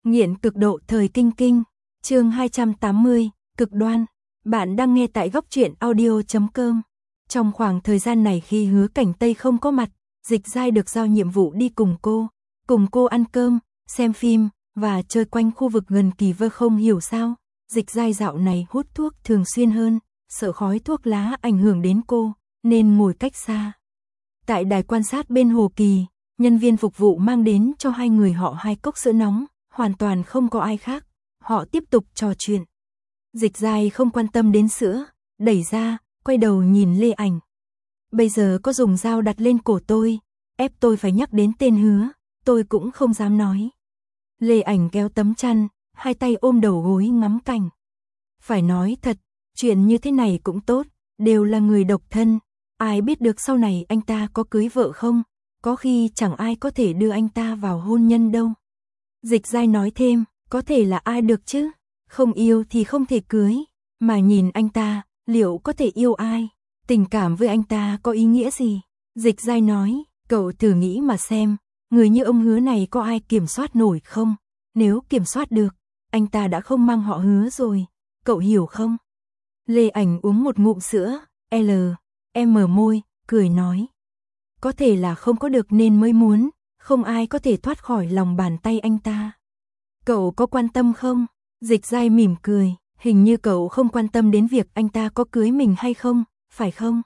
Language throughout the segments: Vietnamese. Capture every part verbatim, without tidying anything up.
Nghiện cực độ thời kinh kinh, chương hai trăm tám mươi, cực đoan. Bạn đang nghe tại góc truyện audio chấm com. Trong khoảng thời gian này khi Hứa Cảnh Tây không có mặt, Dịch Giai được giao nhiệm vụ đi cùng cô, cùng cô ăn cơm, xem phim và chơi quanh khu vực gần Kỳ Vơ. Không hiểu sao, Dịch Giai dạo này hút thuốc thường xuyên hơn, sợ khói thuốc lá ảnh hưởng đến cô, nên ngồi cách xa. Tại đài quan sát bên Hồ Kỳ, nhân viên phục vụ mang đến cho hai người họ hai cốc sữa nóng, hoàn toàn không có ai khác, họ tiếp tục trò chuyện. Dịch Giai không quan tâm đến sữa, đẩy ra, quay đầu nhìn Lê Ảnh. Bây giờ có dùng dao đặt lên cổ tôi, ép tôi phải nhắc đến tên Hứa, tôi cũng không dám nói. Lê Ảnh kéo tấm chăn, hai tay ôm đầu gối ngắm cảnh. Phải nói thật, chuyện như thế này cũng tốt, đều là người độc thân, ai biết được sau này anh ta có cưới vợ không, có khi chẳng ai có thể đưa anh ta vào hôn nhân đâu. Dịch Giai nói thêm, có thể là ai được chứ, không yêu thì không thể cưới, mà nhìn anh ta, liệu có thể yêu ai, tình cảm với anh ta có ý nghĩa gì? Dịch Giai nói, cậu thử nghĩ mà xem, người như ông Hứa này có ai kiểm soát nổi không? Nếu kiểm soát được, anh ta đã không mang họ Hứa rồi, cậu hiểu không? Lê Ảnh uống một ngụm sữa, L, em mở môi, cười nói. Có thể là không có được nên mới muốn, không ai có thể thoát khỏi lòng bàn tay anh ta. Cậu có quan tâm không? Dịch Giai mỉm cười, hình như cậu không quan tâm đến việc anh ta có cưới mình hay không, phải không?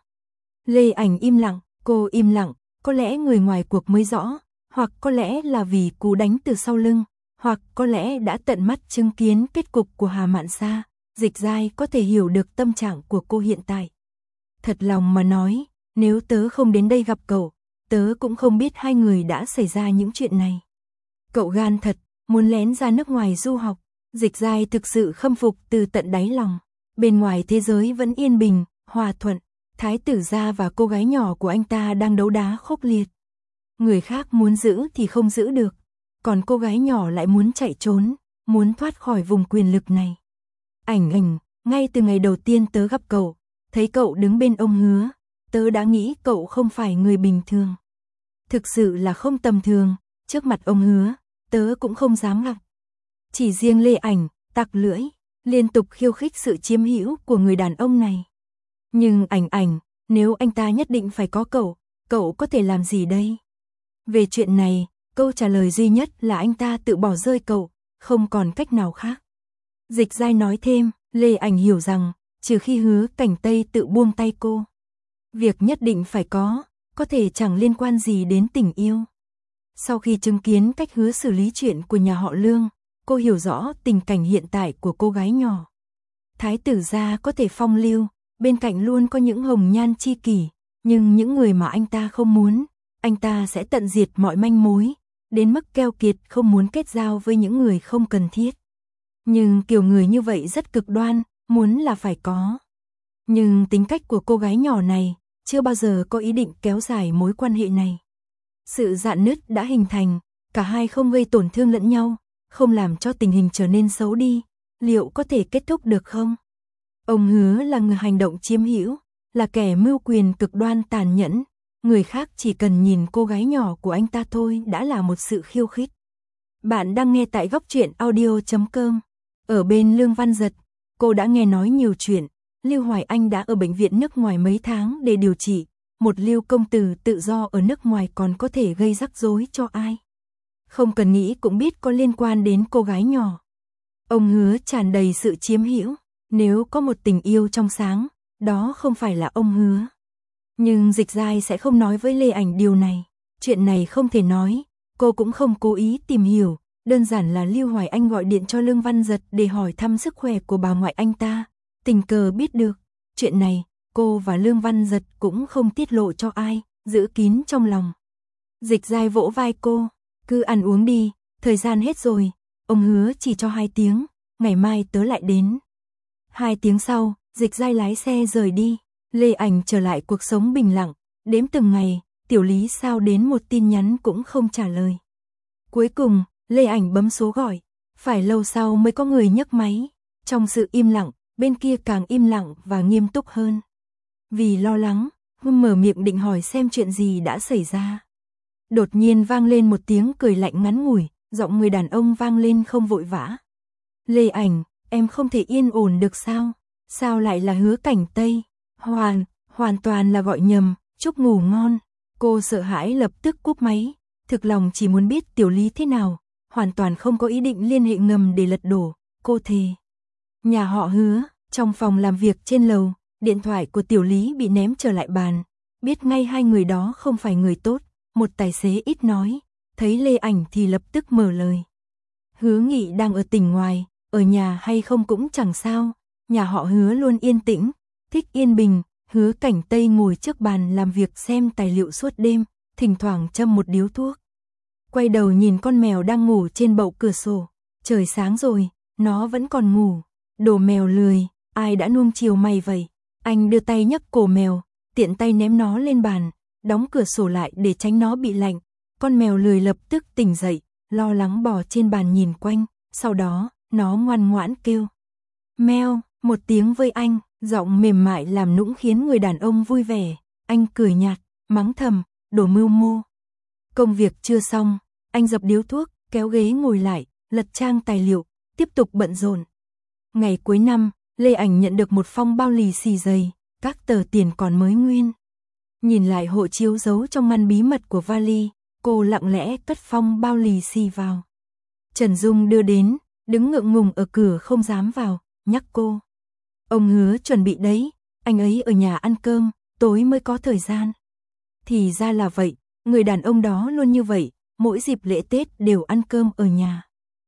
Lê Ảnh im lặng, cô im lặng, có lẽ người ngoài cuộc mới rõ, hoặc có lẽ là vì cú đánh từ sau lưng, hoặc có lẽ đã tận mắt chứng kiến kết cục của Hà Mạn Sa, Dịch Giai có thể hiểu được tâm trạng của cô hiện tại. Thật lòng mà nói, nếu tớ không đến đây gặp cậu, tớ cũng không biết hai người đã xảy ra những chuyện này. Cậu gan thật, muốn lén ra nước ngoài du học. Dịch Giai thực sự khâm phục từ tận đáy lòng. Bên ngoài thế giới vẫn yên bình, hòa thuận. Thái tử gia và cô gái nhỏ của anh ta đang đấu đá khốc liệt. Người khác muốn giữ thì không giữ được, còn cô gái nhỏ lại muốn chạy trốn, muốn thoát khỏi vùng quyền lực này. Ảnh ảnh, ngay từ ngày đầu tiên tớ gặp cậu, thấy cậu đứng bên ông Hứa, tớ đã nghĩ cậu không phải người bình thường. Thực sự là không tầm thường, trước mặt ông Hứa, tớ cũng không dám gặp. Chỉ riêng Lê Ảnh, tặc lưỡi, liên tục khiêu khích sự chiếm hữu của người đàn ông này. Nhưng Ảnh ảnh, nếu anh ta nhất định phải có cậu, cậu có thể làm gì đây? Về chuyện này, câu trả lời duy nhất là anh ta tự bỏ rơi cậu, không còn cách nào khác. Dịch Giai nói thêm, Lê Ảnh hiểu rằng, trừ khi Hứa Cảnh Tây tự buông tay cô. Việc nhất định phải có, có thể chẳng liên quan gì đến tình yêu. Sau khi chứng kiến cách Hứa xử lý chuyện của nhà họ Lương, cô hiểu rõ tình cảnh hiện tại của cô gái nhỏ. Thái tử gia có thể phong lưu, bên cạnh luôn có những hồng nhan chi kỷ, nhưng những người mà anh ta không muốn, anh ta sẽ tận diệt mọi manh mối, đến mức keo kiệt không muốn kết giao với những người không cần thiết. Nhưng kiểu người như vậy rất cực đoan, muốn là phải có. Nhưng tính cách của cô gái nhỏ này, chưa bao giờ có ý định kéo dài mối quan hệ này. Sự rạn nứt đã hình thành, cả hai không gây tổn thương lẫn nhau, không làm cho tình hình trở nên xấu đi, liệu có thể kết thúc được không? Ông Hứa là người hành động chiếm hữu, là kẻ mưu quyền cực đoan tàn nhẫn, người khác chỉ cần nhìn cô gái nhỏ của anh ta thôi đã là một sự khiêu khích. Bạn đang nghe tại góc truyện audio chấm com. Ở bên Lương Văn Giật, cô đã nghe nói nhiều chuyện, Lưu Hoài Anh đã ở bệnh viện nước ngoài mấy tháng để điều trị, một Lưu công tử tự do ở nước ngoài còn có thể gây rắc rối cho ai. Không cần nghĩ cũng biết có liên quan đến cô gái nhỏ. Ông Hứa tràn đầy sự chiếm hữu, nếu có một tình yêu trong sáng, đó không phải là ông Hứa. Nhưng Dịch Giai sẽ không nói với Lê Ảnh điều này, chuyện này không thể nói, cô cũng không cố ý tìm hiểu, đơn giản là Lưu Hoài Anh gọi điện cho Lương Văn Giật để hỏi thăm sức khỏe của bà ngoại anh ta, tình cờ biết được. Chuyện này, cô và Lương Văn Giật cũng không tiết lộ cho ai, giữ kín trong lòng. Dịch Giai vỗ vai cô, cứ ăn uống đi, thời gian hết rồi, ông Hứa chỉ cho hai tiếng, ngày mai tớ lại đến. Hai tiếng sau, Dịch Giai lái xe rời đi, Lê Ảnh trở lại cuộc sống bình lặng, đếm từng ngày, Tiểu Lý sao đến một tin nhắn cũng không trả lời. Cuối cùng, Lê Ảnh bấm số gọi, phải lâu sau mới có người nhấc máy, trong sự im lặng, bên kia càng im lặng và nghiêm túc hơn. Vì lo lắng, Hưng mở miệng định hỏi xem chuyện gì đã xảy ra. Đột nhiên vang lên một tiếng cười lạnh ngắn ngủi, Giọng người đàn ông vang lên không vội vã. Lê Ảnh, em không thể yên ổn được sao? Sao lại là Hứa Cảnh Tây? Hoàn, hoàn toàn là gọi nhầm, chúc ngủ ngon. Cô sợ hãi lập tức cúp máy, thực lòng chỉ muốn biết Tiểu Lý thế nào, hoàn toàn không có ý định liên hệ ngầm để lật đổ, cô thề. Nhà họ Hứa, trong phòng làm việc trên lầu, điện thoại của Tiểu Lý bị ném trở lại bàn, biết ngay hai người đó không phải người tốt, một tài xế ít nói, thấy Lê Ảnh thì lập tức mở lời. Hứa Nghị đang ở tỉnh ngoài, ở nhà hay không cũng chẳng sao, nhà họ Hứa luôn yên tĩnh, thích yên bình. Hứa Cảnh Tây ngồi trước bàn làm việc xem tài liệu suốt đêm, thỉnh thoảng châm một điếu thuốc. Quay đầu nhìn con mèo đang ngủ trên bậu cửa sổ, trời sáng rồi, nó vẫn còn ngủ, đồ mèo lười, ai đã nuông chiều mày vậy? Anh đưa tay nhấc cổ mèo, tiện tay ném nó lên bàn, đóng cửa sổ lại để tránh nó bị lạnh. Con mèo lười lập tức tỉnh dậy, lo lắng bò trên bàn nhìn quanh, sau đó, nó ngoan ngoãn kêu. Meo, một tiếng với anh. Giọng mềm mại làm nũng khiến người đàn ông vui vẻ, anh cười nhạt, mắng thầm, đồ mưu mô. Công việc chưa xong, anh dập điếu thuốc, kéo ghế ngồi lại, lật trang tài liệu, tiếp tục bận rộn. Ngày cuối năm, Lê Ảnh nhận được một phong bao lì xì dày, các tờ tiền còn mới nguyên. Nhìn lại hộ chiếu giấu trong ngăn bí mật của vali, cô lặng lẽ cất phong bao lì xì vào. Trần Dung đưa đến, đứng ngượng ngùng ở cửa không dám vào, nhắc cô. Ông Hứa chuẩn bị đấy, anh ấy ở nhà ăn cơm, tối mới có thời gian. Thì ra là vậy, người đàn ông đó luôn như vậy, mỗi dịp lễ Tết đều ăn cơm ở nhà.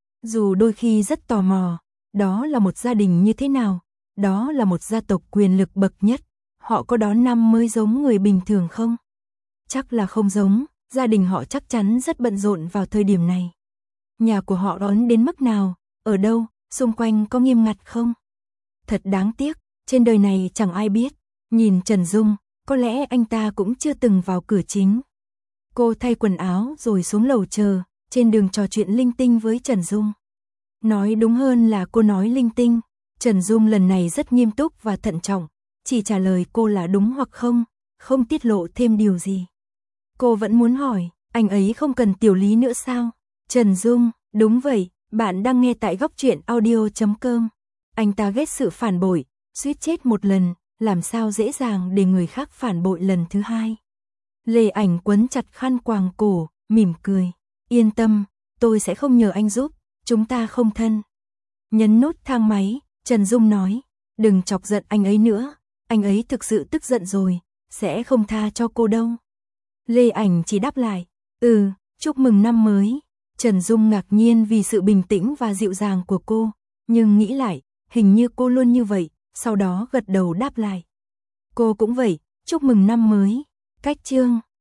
Dù đôi khi rất tò mò, đó là một gia đình như thế nào, đó là một gia tộc quyền lực bậc nhất, họ có đón năm mới giống người bình thường không? Chắc là không giống, gia đình họ chắc chắn rất bận rộn vào thời điểm này. Nhà của họ đón đến mức nào, ở đâu, xung quanh có nghiêm ngặt không? Thật đáng tiếc, trên đời này chẳng ai biết. Nhìn Trần Dung, có lẽ anh ta cũng chưa từng vào cửa chính. Cô thay quần áo rồi xuống lầu chờ, trên đường trò chuyện linh tinh với Trần Dung. Nói đúng hơn là cô nói linh tinh. Trần Dung lần này rất nghiêm túc và thận trọng, chỉ trả lời cô là đúng hoặc không, không tiết lộ thêm điều gì. Cô vẫn muốn hỏi, anh ấy không cần Tiểu Lý nữa sao? Trần Dung, đúng vậy, bạn đang nghe tại góc truyện audio chấm com. Anh ta ghét sự phản bội, suýt chết một lần, làm sao dễ dàng để người khác phản bội lần thứ hai. Lê Ảnh quấn chặt khăn quàng cổ, mỉm cười. Yên tâm, tôi sẽ không nhờ anh giúp, chúng ta không thân. Nhấn nút thang máy, Trần Dung nói, đừng chọc giận anh ấy nữa, anh ấy thực sự tức giận rồi, sẽ không tha cho cô đâu. Lê Ảnh chỉ đáp lại, ừ, chúc mừng năm mới. Trần Dung ngạc nhiên vì sự bình tĩnh và dịu dàng của cô, nhưng nghĩ lại, hình như cô luôn như vậy, sau đó gật đầu đáp lại. Cô cũng vậy, chúc mừng năm mới. Cách chương